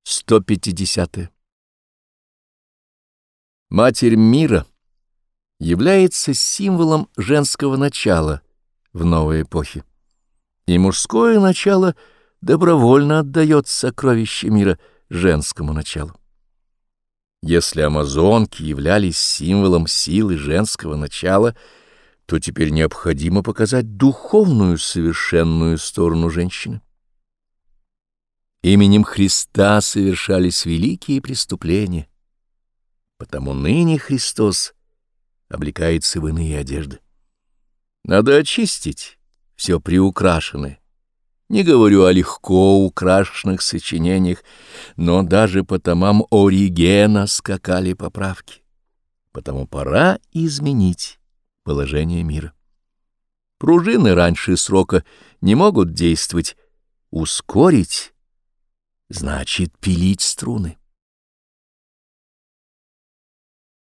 150. Матерь мира является символом женского начала в новой эпохе, и мужское начало добровольно отдает сокровища мира женскому началу. Если амазонки являлись символом силы женского начала, то теперь необходимо показать духовную совершенную сторону женщины. Именем Христа совершались великие преступления, потому ныне Христос облекается в иные одежды. Надо очистить все приукрашенное. Не говорю о легко украшенных сочинениях, но даже по томам Оригена скакали поправки. Потому пора изменить положение мира. Пружины раньше срока не могут действовать. Ускорить значит пилить струны.